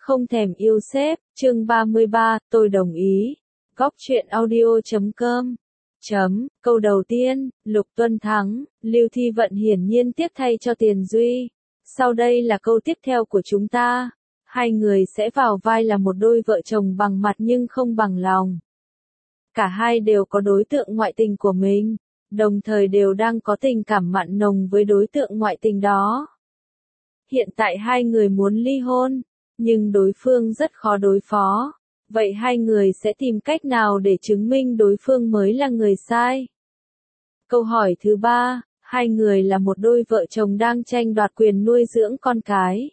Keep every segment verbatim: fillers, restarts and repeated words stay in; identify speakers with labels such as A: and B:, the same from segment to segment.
A: Không thèm yêu sếp, chương ba mươi ba, tôi đồng ý. Góc truyện audio chấm com. Chấm, câu đầu tiên, Lục Tuân thắng, Lưu Thi Vận hiển nhiên tiếp thay cho Tiền Duy. Sau đây là câu tiếp theo của chúng ta. Hai người sẽ vào vai là một đôi vợ chồng bằng mặt nhưng không bằng lòng. Cả hai đều có đối tượng ngoại tình của mình, đồng thời đều đang có tình cảm mặn nồng với đối tượng ngoại tình đó. Hiện tại hai người muốn ly hôn, nhưng đối phương rất khó đối phó. Vậy hai người sẽ tìm cách nào để chứng minh đối phương mới là người sai? Câu hỏi thứ ba, hai người là một đôi vợ chồng đang tranh đoạt quyền nuôi dưỡng con cái.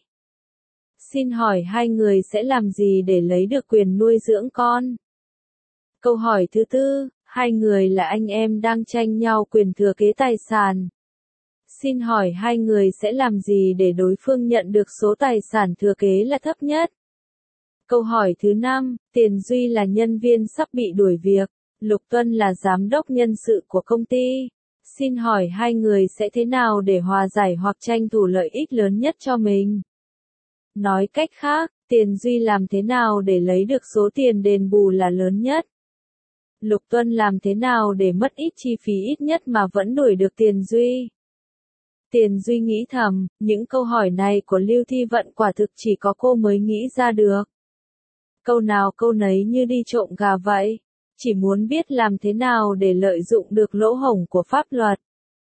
A: Xin hỏi hai người sẽ làm gì để lấy được quyền nuôi dưỡng con? Câu hỏi thứ tư, hai người là anh em đang tranh nhau quyền thừa kế tài sản. Xin hỏi hai người sẽ làm gì để đối phương nhận được số tài sản thừa kế là thấp nhất? Câu hỏi thứ năm, Tiền Duy là nhân viên sắp bị đuổi việc, Lục Tuân là giám đốc nhân sự của công ty. Xin hỏi hai người sẽ thế nào để hòa giải hoặc tranh thủ lợi ích lớn nhất cho mình? Nói cách khác, Tiền Duy làm thế nào để lấy được số tiền đền bù là lớn nhất? Lục Tuân làm thế nào để mất ít chi phí ít nhất mà vẫn đuổi được Tiền Duy? Tiền Duy nghĩ thầm, những câu hỏi này của Lưu Thi Vận quả thực chỉ có cô mới nghĩ ra được. Câu nào câu nấy như đi trộm gà vậy, chỉ muốn biết làm thế nào để lợi dụng được lỗ hổng của pháp luật.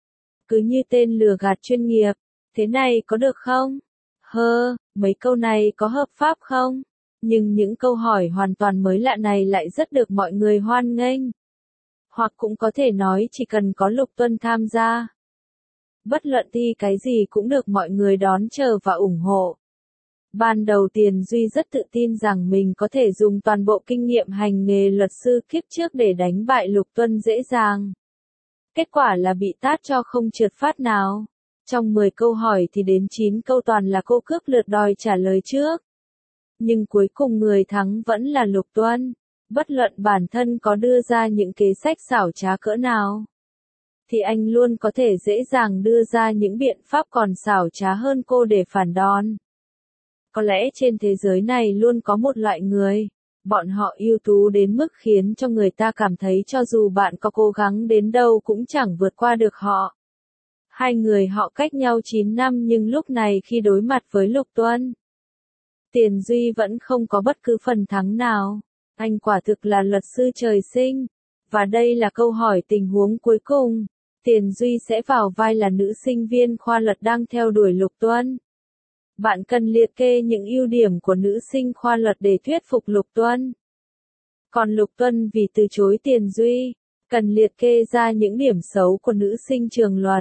A: Cứ như tên lừa gạt chuyên nghiệp, thế này có được không? Hơ, mấy câu này có hợp pháp không? Nhưng những câu hỏi hoàn toàn mới lạ này lại rất được mọi người hoan nghênh. Hoặc cũng có thể nói chỉ cần có Lục Tuân tham gia, bất luận thì cái gì cũng được mọi người đón chờ và ủng hộ. Ban đầu Tiền Duy rất tự tin rằng mình có thể dùng toàn bộ kinh nghiệm hành nghề luật sư kiếp trước để đánh bại Lục Tuân dễ dàng. Kết quả là bị tát cho không trượt phát nào. Trong mười câu hỏi thì đến chín câu toàn là cô cướp lượt đòi trả lời trước. Nhưng cuối cùng người thắng vẫn là Lục Tuân. Bất luận bản thân có đưa ra những kế sách xảo trá cỡ nào, thì anh luôn có thể dễ dàng đưa ra những biện pháp còn xảo trá hơn cô để phản đòn. Có lẽ trên thế giới này luôn có một loại người, bọn họ ưu tú đến mức khiến cho người ta cảm thấy cho dù bạn có cố gắng đến đâu cũng chẳng vượt qua được họ. Hai người họ cách nhau chín năm nhưng lúc này khi đối mặt với Lục Tuân, Tiền Duy vẫn không có bất cứ phần thắng nào. Anh quả thực là luật sư trời sinh. Và đây là câu hỏi tình huống cuối cùng. Tiền Duy sẽ vào vai là nữ sinh viên khoa luật đang theo đuổi Lục Tuân. Bạn cần liệt kê những ưu điểm của nữ sinh khoa luật để thuyết phục Lục Tuân. Còn Lục Tuân vì từ chối Tiền Duy, cần liệt kê ra những điểm xấu của nữ sinh trường luật.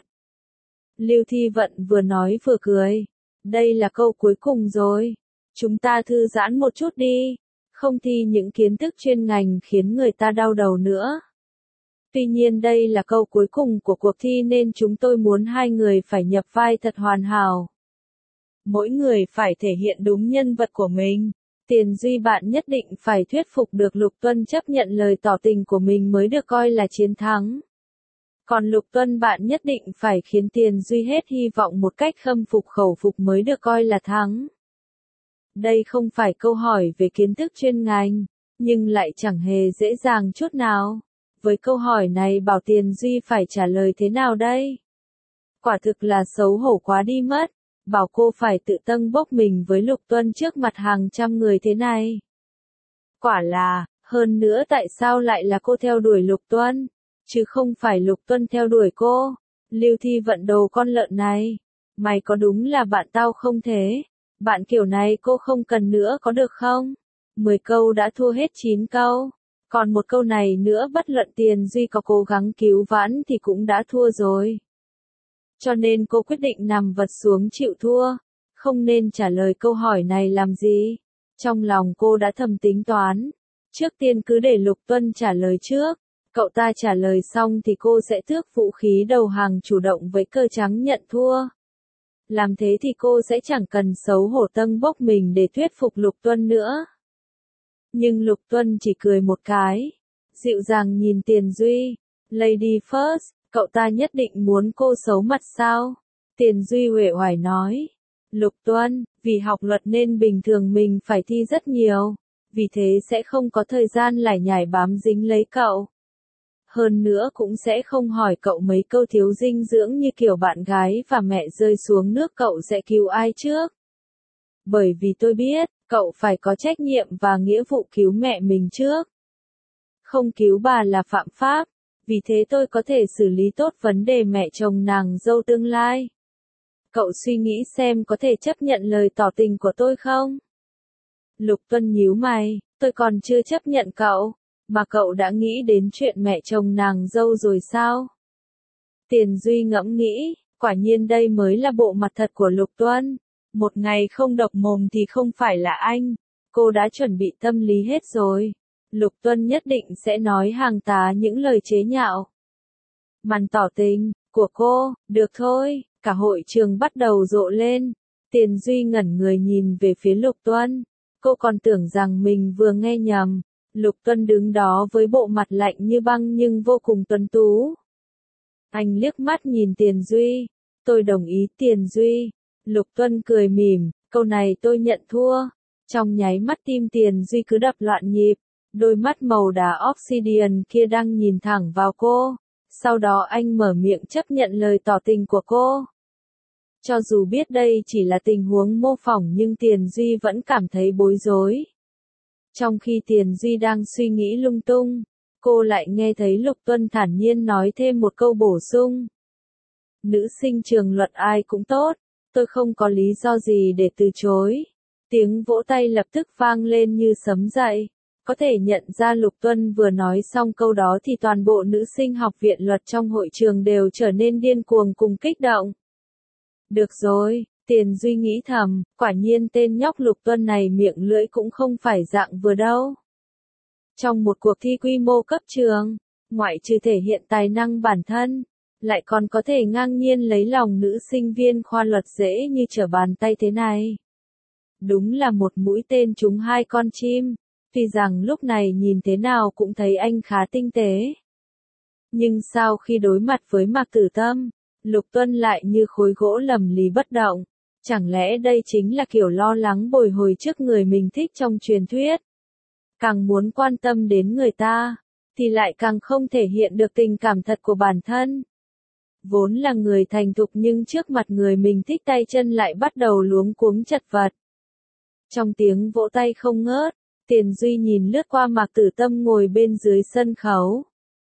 A: Lưu Thi Vận vừa nói vừa cười. Đây là câu cuối cùng rồi. Chúng ta thư giãn một chút đi. Không thi những kiến thức chuyên ngành khiến người ta đau đầu nữa. Tuy nhiên đây là câu cuối cùng của cuộc thi nên chúng tôi muốn hai người phải nhập vai thật hoàn hảo. Mỗi người phải thể hiện đúng nhân vật của mình. Tiền Duy bạn nhất định phải thuyết phục được Lục Tuân chấp nhận lời tỏ tình của mình mới được coi là chiến thắng. Còn Lục Tuân bạn nhất định phải khiến Tiền Duy hết hy vọng một cách khâm phục khẩu phục mới được coi là thắng. Đây không phải câu hỏi về kiến thức chuyên ngành, nhưng lại chẳng hề dễ dàng chút nào. Với câu hỏi này bảo Tiền Duy phải trả lời thế nào đây? Quả thực là xấu hổ quá đi mất. Bảo cô phải tự tâng bốc mình với Lục Tuân trước mặt hàng trăm người thế này. Quả là, hơn nữa tại sao lại là cô theo đuổi Lục Tuân, chứ không phải Lục Tuân theo đuổi cô? Lưu Thi Vận đồ con lợn này. Mày có đúng là bạn tao không thế? Bạn kiểu này cô không cần nữa có được không? mười câu đã thua hết chín câu. Còn một câu này nữa bất luận Tiền Duy có cố gắng cứu vãn thì cũng đã thua rồi. Cho nên cô quyết định nằm vật xuống chịu thua. Không nên trả lời câu hỏi này làm gì. Trong lòng cô đã thầm tính toán. Trước tiên cứ để Lục Tuân trả lời trước. Cậu ta trả lời xong thì cô sẽ tước vũ khí đầu hàng chủ động với cờ trắng nhận thua. Làm thế thì cô sẽ chẳng cần xấu hổ tâng bốc mình để thuyết phục Lục Tuân nữa. Nhưng Lục Tuân chỉ cười một cái. Dịu dàng nhìn Tiền Duy. Lady first, cậu ta nhất định muốn cô xấu mặt sao? Tiền Duy uể oải nói. Lục Tuân, vì học luật nên bình thường mình phải thi rất nhiều, vì thế sẽ không có thời gian lải nhải bám dính lấy cậu. Hơn nữa cũng sẽ không hỏi cậu mấy câu thiếu dinh dưỡng như kiểu bạn gái và mẹ rơi xuống nước cậu sẽ cứu ai trước. Bởi vì tôi biết, cậu phải có trách nhiệm và nghĩa vụ cứu mẹ mình trước. Không cứu bà là phạm pháp, vì thế tôi có thể xử lý tốt vấn đề mẹ chồng nàng dâu tương lai. Cậu suy nghĩ xem có thể chấp nhận lời tỏ tình của tôi không? Lục Tuân nhíu mày, tôi còn chưa chấp nhận cậu, mà cậu đã nghĩ đến chuyện mẹ chồng nàng dâu rồi sao? Tiền Duy ngẫm nghĩ, quả nhiên đây mới là bộ mặt thật của Lục Tuân. Một ngày không độc mồm thì không phải là anh. Cô đã chuẩn bị tâm lý hết rồi. Lục Tuân nhất định sẽ nói hàng tá những lời chế nhạo. Màn tỏ tình của cô, được thôi, cả hội trường bắt đầu rộ lên. Tiền Duy ngẩn người nhìn về phía Lục Tuân. Cô còn tưởng rằng mình vừa nghe nhầm. Lục Tuân đứng đó với bộ mặt lạnh như băng nhưng vô cùng tuấn tú. Anh liếc mắt nhìn Tiền Duy. Tôi đồng ý Tiền Duy. Lục Tuân cười mỉm, câu này tôi nhận thua. Trong nháy mắt tim Tiền Duy cứ đập loạn nhịp. Đôi mắt màu đá obsidian kia đang nhìn thẳng vào cô. Sau đó anh mở miệng chấp nhận lời tỏ tình của cô. Cho dù biết đây chỉ là tình huống mô phỏng nhưng Tiền Duy vẫn cảm thấy bối rối. Trong khi Tiền Duy đang suy nghĩ lung tung, cô lại nghe thấy Lục Tuân thản nhiên nói thêm một câu bổ sung. Nữ sinh trường luật ai cũng tốt, tôi không có lý do gì để từ chối. Tiếng vỗ tay lập tức vang lên như sấm dậy. Có thể nhận ra Lục Tuân vừa nói xong câu đó thì toàn bộ nữ sinh học viện luật trong hội trường đều trở nên điên cuồng cùng kích động. Được rồi, Tiền Duy nghĩ thầm, quả nhiên tên nhóc Lục Tuân này miệng lưỡi cũng không phải dạng vừa đâu. Trong một cuộc thi quy mô cấp trường, ngoại trừ thể hiện tài năng bản thân, lại còn có thể ngang nhiên lấy lòng nữ sinh viên khoa luật dễ như trở bàn tay thế này. Đúng là một mũi tên trúng hai con chim, tuy rằng lúc này nhìn thế nào cũng thấy anh khá tinh tế. Nhưng sau khi đối mặt với Mạc Tử Tâm, Lục Tuân lại như khối gỗ lầm lì bất động. Chẳng lẽ đây chính là kiểu lo lắng bồi hồi trước người mình thích trong truyền thuyết? Càng muốn quan tâm đến người ta, thì lại càng không thể hiện được tình cảm thật của bản thân. Vốn là người thành thục nhưng trước mặt người mình thích tay chân lại bắt đầu luống cuống chật vật. Trong tiếng vỗ tay không ngớt, Tiền Duy nhìn lướt qua Mạc Tử Tâm ngồi bên dưới sân khấu.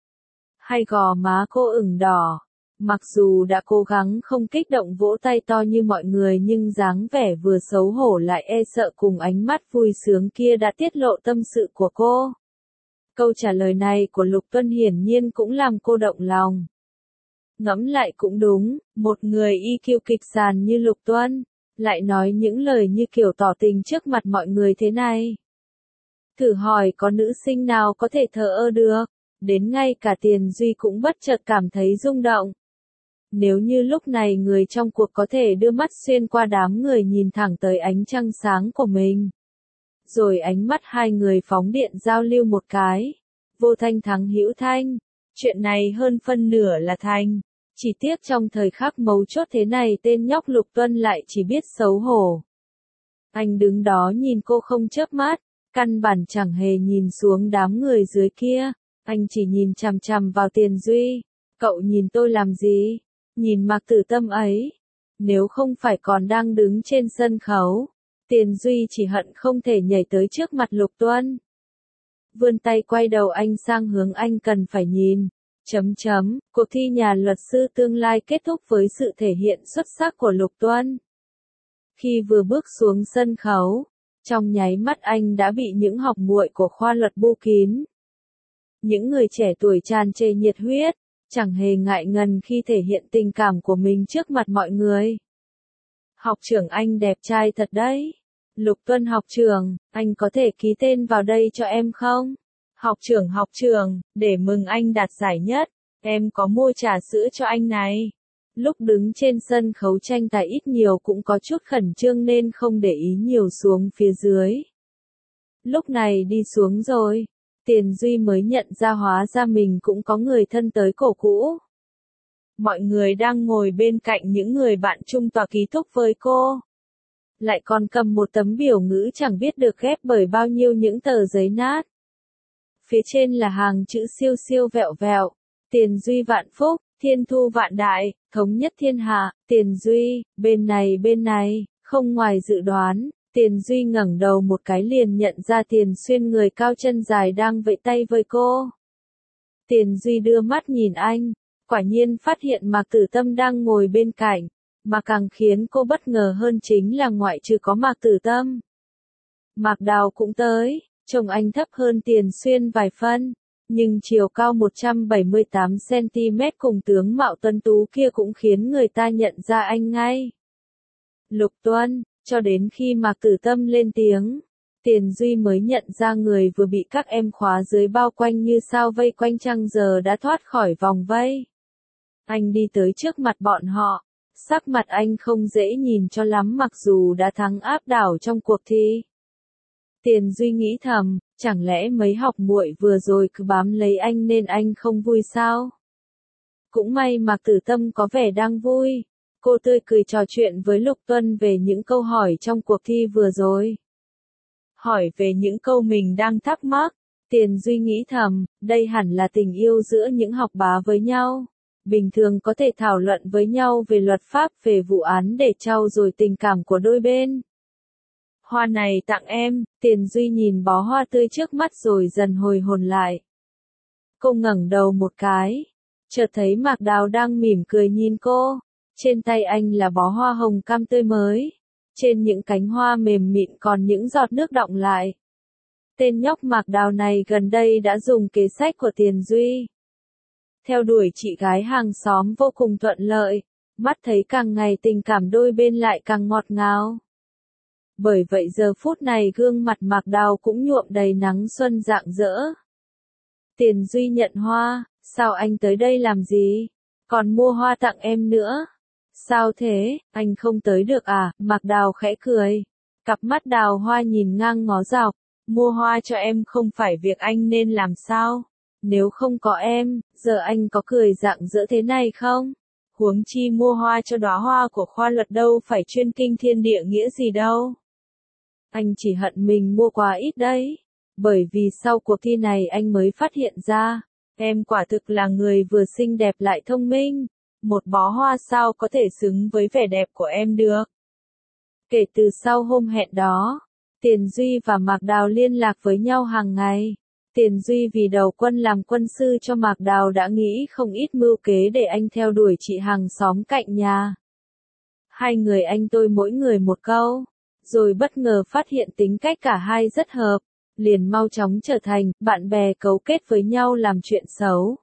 A: Hai gò má cô ửng đỏ. Mặc dù đã cố gắng không kích động vỗ tay to như mọi người nhưng dáng vẻ vừa xấu hổ lại e sợ cùng ánh mắt vui sướng kia đã tiết lộ tâm sự của cô. Câu trả lời này của Lục Tuân hiển nhiên cũng làm cô động lòng. Ngẫm lại cũng đúng, một người i kiu kịch sàn như Lục Tuân, lại nói những lời như kiểu tỏ tình trước mặt mọi người thế này. Thử hỏi có nữ sinh nào có thể thờ ơ được, đến ngay cả Tiền Duy cũng bất chợt cảm thấy rung động. Nếu như lúc này người trong cuộc có thể đưa mắt xuyên qua đám người nhìn thẳng tới ánh trăng sáng của mình. Rồi ánh mắt hai người phóng điện giao lưu một cái. Vô thanh thắng hữu thanh. Chuyện này hơn phân nửa là thành. Chỉ tiếc trong thời khắc mấu chốt thế này tên nhóc Lục Tuân lại chỉ biết xấu hổ. Anh đứng đó nhìn cô không chớp mắt. Căn bản chẳng hề nhìn xuống đám người dưới kia. Anh chỉ nhìn chằm chằm vào Tiền Duy. Cậu nhìn tôi làm gì? Nhìn Mạc Tử Tâm ấy. Nếu không phải còn đang đứng trên sân khấu, Tiền Duy chỉ hận không thể nhảy tới trước mặt Lục Tuân. Vươn tay quay đầu anh sang hướng anh cần phải nhìn. Chấm chấm, cuộc thi nhà luật sư tương lai kết thúc với sự thể hiện xuất sắc của Lục Tuân. Khi vừa bước xuống sân khấu, trong nháy mắt anh đã bị những học muội của khoa luật bu kín. Những người trẻ tuổi tràn trề nhiệt huyết, chẳng hề ngại ngần khi thể hiện tình cảm của mình trước mặt mọi người. Học trưởng anh đẹp trai thật đấy. Lục Tuân học trưởng, anh có thể ký tên vào đây cho em không? Học trưởng học trưởng, để mừng anh đạt giải nhất, em có mua trà sữa cho anh này. Lúc đứng trên sân khấu tranh tài ít nhiều cũng có chút khẩn trương nên không để ý nhiều xuống phía dưới. Lúc này đi xuống rồi. Tiền Duy mới nhận ra hóa ra mình cũng có người thân tới cổ cũ. Mọi người đang ngồi bên cạnh những người bạn chung tòa ký túc với cô. lại còn cầm một tấm biểu ngữ chẳng biết được ghép bởi bao nhiêu những tờ giấy nát. Phía trên là hàng chữ siêu siêu vẹo vẹo, tiền duy vạn phúc, thiên thu vạn đại, thống nhất thiên hạ, tiền duy, bên này bên này, không ngoài dự đoán, tiền duy ngẩng đầu một cái liền nhận ra tiền xuyên người cao chân dài đang vẫy tay với cô. Tiền duy đưa mắt nhìn anh, quả nhiên phát hiện Mạc Tử Tâm đang ngồi bên cạnh, mà càng khiến cô bất ngờ hơn chính là ngoại trừ có Mạc Tử Tâm. Mạc Đào cũng tới, trông anh thấp hơn tiền xuyên vài phân, nhưng chiều cao một trăm bảy mươi tám xăng ti mét cùng tướng mạo tuấn tú kia cũng khiến người ta nhận ra anh ngay. Lục Tuân, cho đến khi Mạc Tử Tâm lên tiếng, Tiền Duy mới nhận ra người vừa bị các em khóa dưới bao quanh như sao vây quanh trăng giờ đã thoát khỏi vòng vây. Anh đi tới trước mặt bọn họ, sắc mặt anh không dễ nhìn cho lắm mặc dù đã thắng áp đảo trong cuộc thi. Tiền Duy nghĩ thầm, chẳng lẽ mấy học muội vừa rồi cứ bám lấy anh nên anh không vui sao? Cũng may Mạc Tử Tâm có vẻ đang vui, cô tươi cười trò chuyện với Lục Tuân về những câu hỏi trong cuộc thi vừa rồi. Hỏi về những câu mình đang thắc mắc, Tiền Duy nghĩ thầm, đây hẳn là tình yêu giữa những học bá với nhau. Bình thường có thể thảo luận với nhau về luật pháp, về vụ án để trau dồi tình cảm của đôi bên. Hoa này tặng em, Tiền Duy nhìn bó hoa tươi trước mắt rồi dần hồi hồn lại. Cô ngẩng đầu một cái, chợt thấy Mạc Đào đang mỉm cười nhìn cô, trên tay anh là bó hoa hồng cam tươi mới, trên những cánh hoa mềm mịn còn những giọt nước đọng lại. Tên nhóc Mạc Đào này gần đây đã dùng kế sách của Tiền Duy. Theo đuổi chị gái hàng xóm vô cùng thuận lợi, mắt thấy càng ngày tình cảm đôi bên lại càng ngọt ngào. Bởi vậy giờ phút này gương mặt Mạc Đào cũng nhuộm đầy nắng xuân rạng rỡ. Tiền Duy nhận hoa, sao anh tới đây làm gì? Còn mua hoa tặng em nữa. Sao thế, anh không tới được à? Mạc Đào khẽ cười. Cặp mắt đào hoa nhìn ngang ngó dọc. Mua hoa cho em không phải việc anh nên làm sao? Nếu không có em, giờ anh có cười rạng rỡ thế này không? Huống chi mua hoa cho đóa hoa của khoa luật đâu phải chuyên kinh thiên địa nghĩa gì đâu. Anh chỉ hận mình mua quà ít đấy. Bởi vì sau cuộc thi này anh mới phát hiện ra, em quả thực là người vừa xinh đẹp lại thông minh. Một bó hoa sao có thể xứng với vẻ đẹp của em được. Kể từ sau hôm hẹn đó, Tiền Duy và Mạc Đào liên lạc với nhau hàng ngày. Tiền Duy vì đầu quân làm quân sư cho Mạc Đào đã nghĩ không ít mưu kế để anh theo đuổi chị hàng xóm cạnh nhà. Hai người anh tôi mỗi người một câu, rồi bất ngờ phát hiện tính cách cả hai rất hợp, liền mau chóng trở thành bạn bè cấu kết với nhau làm chuyện xấu.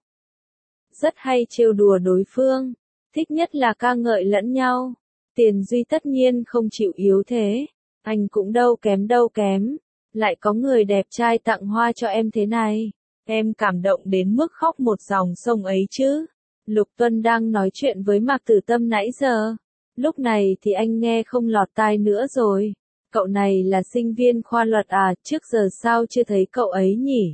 A: Rất hay trêu đùa đối phương, thích nhất là ca ngợi lẫn nhau. Tiền Duy tất nhiên không chịu yếu thế, anh cũng đâu kém đâu kém, lại có người đẹp trai tặng hoa cho em thế này, em cảm động đến mức khóc một dòng sông ấy chứ. Lục Tuân đang nói chuyện với Mạc Tử Tâm nãy giờ, lúc này thì anh nghe không lọt tai nữa rồi. Cậu này là sinh viên khoa luật à, trước giờ sao chưa thấy cậu ấy nhỉ?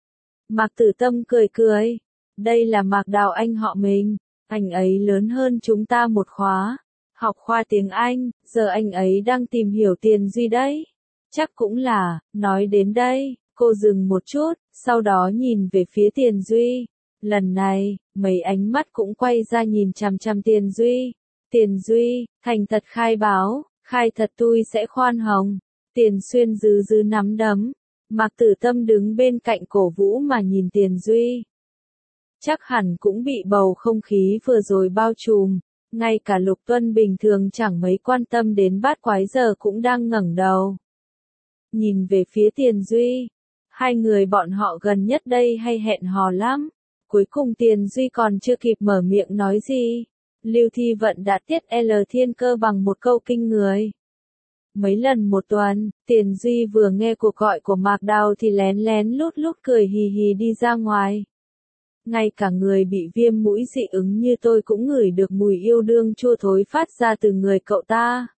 A: Mạc Tử Tâm cười cười, đây là Mạc Đào anh họ mình, anh ấy lớn hơn chúng ta một khóa, học khoa tiếng Anh, giờ anh ấy đang tìm hiểu Tiền Duy đấy. Chắc cũng là, nói đến đây, cô dừng một chút, sau đó nhìn về phía Tiền Duy. Lần này, mấy ánh mắt cũng quay ra nhìn chằm chằm Tiền Duy. Tiền Duy, thành thật khai báo, khai thật tôi sẽ khoan hồng. Tiền Xuyên dứ dứ nắm đấm. Mạc Tử Tâm đứng bên cạnh cổ vũ mà nhìn Tiền Duy. Chắc hẳn cũng bị bầu không khí vừa rồi bao trùm. Ngay cả Lục Tuân bình thường chẳng mấy quan tâm đến bát quái giờ cũng đang ngẩng đầu. Nhìn về phía Tiền Duy. Hai người bọn họ gần nhất đây hay hẹn hò lắm. Cuối cùng Tiền Duy còn chưa kịp mở miệng nói gì. Lưu Thi Vận đã tiết L thiên cơ bằng một câu kinh người. Mấy lần một tuần, Tiền Duy vừa nghe cuộc gọi của Mạc Đào thì lén lén lút lút cười hì hì đi ra ngoài. Ngay cả người bị viêm mũi dị ứng như tôi cũng ngửi được mùi yêu đương chua thối phát ra từ người cậu ta.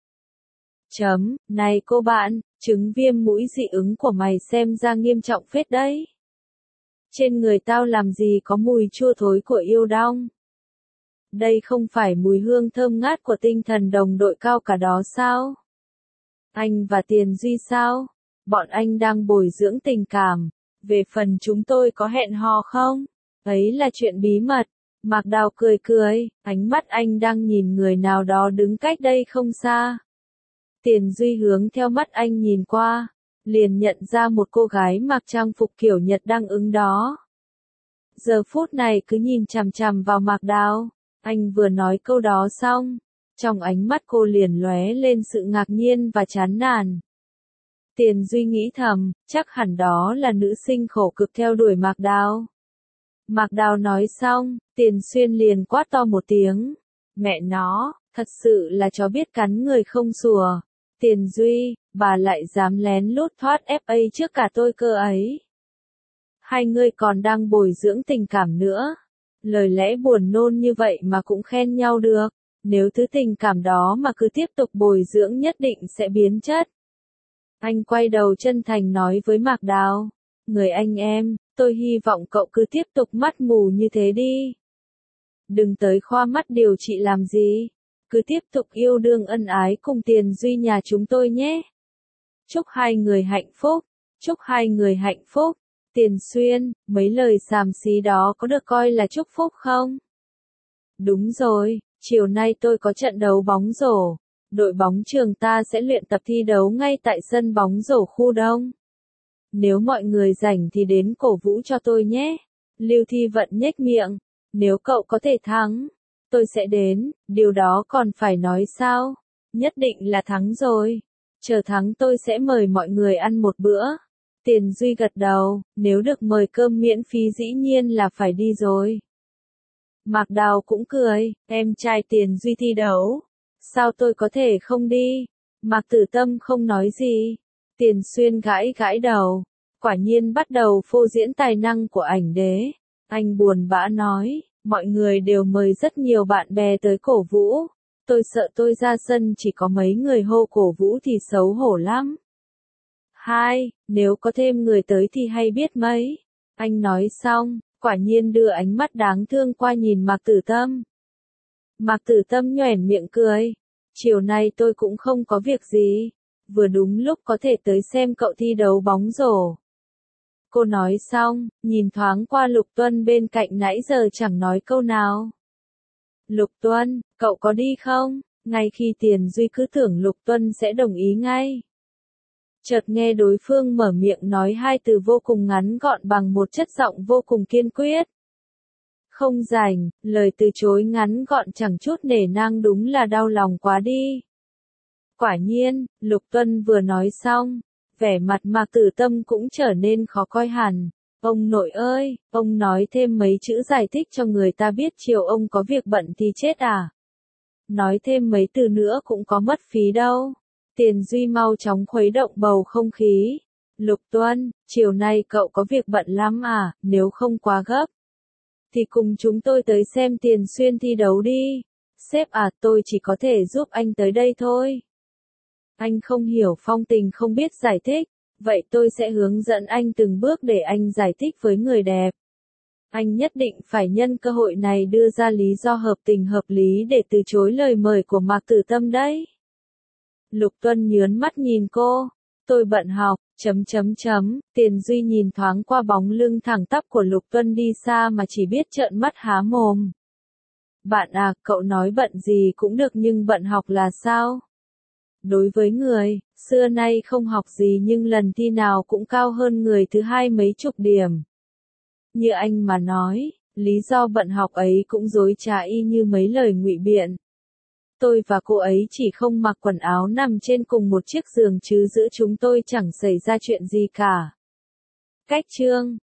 A: Chấm, này cô bạn, chứng viêm mũi dị ứng của mày xem ra nghiêm trọng phết đấy. Trên người tao làm gì có mùi chua thối của yêu đong. Đây không phải mùi hương thơm ngát của tinh thần đồng đội cao cả đó sao? Anh và Tiền Duy sao? Bọn anh đang bồi dưỡng tình cảm. Về phần chúng tôi có hẹn hò không? Ấy là chuyện bí mật. Mạc Đào cười cười, ánh mắt anh đang nhìn người nào đó đứng cách đây không xa. Tiền Duy hướng theo mắt anh nhìn qua, liền nhận ra một cô gái mặc trang phục kiểu Nhật đang ứng đó. Giờ phút này cứ nhìn chằm chằm vào Mạc Đào. Anh vừa nói câu đó xong, trong ánh mắt cô liền lóe lên sự ngạc nhiên và chán nản. Tiền Duy nghĩ thầm, chắc hẳn đó là nữ sinh khổ cực theo đuổi Mạc Đào. Mạc Đào nói xong, Tiền Xuyên liền quát to một tiếng. Mẹ nó, thật sự là chó biết cắn người không sủa. Tiền Duy, bà lại dám lén lút thoát ép a trước cả tôi cơ ấy. Hai người còn đang bồi dưỡng tình cảm nữa. Lời lẽ buồn nôn như vậy mà cũng khen nhau được. Nếu thứ tình cảm đó mà cứ tiếp tục bồi dưỡng nhất định sẽ biến chất. Anh quay đầu chân thành nói với Mạc Đào. Người anh em, tôi hy vọng cậu cứ tiếp tục mắt mù như thế đi. Đừng tới khoa mắt điều trị làm gì. Cứ tiếp tục yêu đương ân ái cùng Tiền Duy nhà chúng tôi nhé. Chúc hai người hạnh phúc. Chúc hai người hạnh phúc. Tiền Xuyên, mấy lời xàm xí đó có được coi là chúc phúc không? Đúng rồi, chiều nay tôi có trận đấu bóng rổ. Đội bóng trường ta sẽ luyện tập thi đấu ngay tại sân bóng rổ khu đông. Nếu mọi người rảnh thì đến cổ vũ cho tôi nhé. Lưu Thi Vận nhếch miệng. Nếu cậu có thể thắng, tôi sẽ đến, điều đó còn phải nói sao? Nhất định là thắng rồi. Chờ thắng tôi sẽ mời mọi người ăn một bữa. Tiền Duy gật đầu, nếu được mời cơm miễn phí dĩ nhiên là phải đi rồi. Mạc Đào cũng cười, em trai Tiền Duy thi đấu. Sao tôi có thể không đi? Mạc Tử Tâm không nói gì. Tiền Xuyên gãi gãi đầu. Quả nhiên bắt đầu phô diễn tài năng của ảnh đế. Anh buồn bã nói, mọi người đều mời rất nhiều bạn bè tới cổ vũ. Tôi sợ tôi ra sân chỉ có mấy người hô cổ vũ thì xấu hổ lắm. Hai, nếu có thêm người tới thì hay biết mấy. Anh nói xong, quả nhiên đưa ánh mắt đáng thương qua nhìn Mạc Tử Tâm. Mạc Tử Tâm nhoẻn miệng cười. Chiều nay tôi cũng không có việc gì. Vừa đúng lúc có thể tới xem cậu thi đấu bóng rổ. Cô nói xong, nhìn thoáng qua Lục Tuân bên cạnh nãy giờ chẳng nói câu nào. Lục Tuân, cậu có đi không? Ngay khi Tiền Duy cứ tưởng Lục Tuân sẽ đồng ý ngay. Chợt nghe đối phương mở miệng nói hai từ vô cùng ngắn gọn bằng một chất giọng vô cùng kiên quyết. Không rảnh, lời từ chối ngắn gọn chẳng chút nể nang đúng là đau lòng quá đi. Quả nhiên, Lục Tuân vừa nói xong, vẻ mặt Mạc Tử Tâm cũng trở nên khó coi hẳn. Ông nội ơi, ông nói thêm mấy chữ giải thích cho người ta biết chiều ông có việc bận thì chết à? Nói thêm mấy từ nữa cũng có mất phí đâu. Tiền Duy mau chóng khuấy động bầu không khí. Lục Tuân, chiều nay cậu có việc bận lắm à, nếu không quá gấp. Thì cùng chúng tôi tới xem Tiền Xuyên thi đấu đi. Sếp à, tôi chỉ có thể giúp anh tới đây thôi. Anh không hiểu phong tình không biết giải thích, vậy tôi sẽ hướng dẫn anh từng bước để anh giải thích với người đẹp. Anh nhất định phải nhân cơ hội này đưa ra lý do hợp tình hợp lý để từ chối lời mời của Mạc Tử Tâm đấy. Lục Tuân nhớn mắt nhìn cô, tôi bận học, chấm chấm chấm, Tiền Duy nhìn thoáng qua bóng lưng thẳng tắp của Lục Tuân đi xa mà chỉ biết trợn mắt há mồm. Bạn à, cậu nói bận gì cũng được nhưng bận học là sao? Đối với người, xưa nay không học gì nhưng lần thi nào cũng cao hơn người thứ hai mấy chục điểm. Như anh mà nói, lý do bận học ấy cũng dối trá y như mấy lời ngụy biện. Tôi và cô ấy chỉ không mặc quần áo nằm trên cùng một chiếc giường chứ giữa chúng tôi chẳng xảy ra chuyện gì cả. Cách chương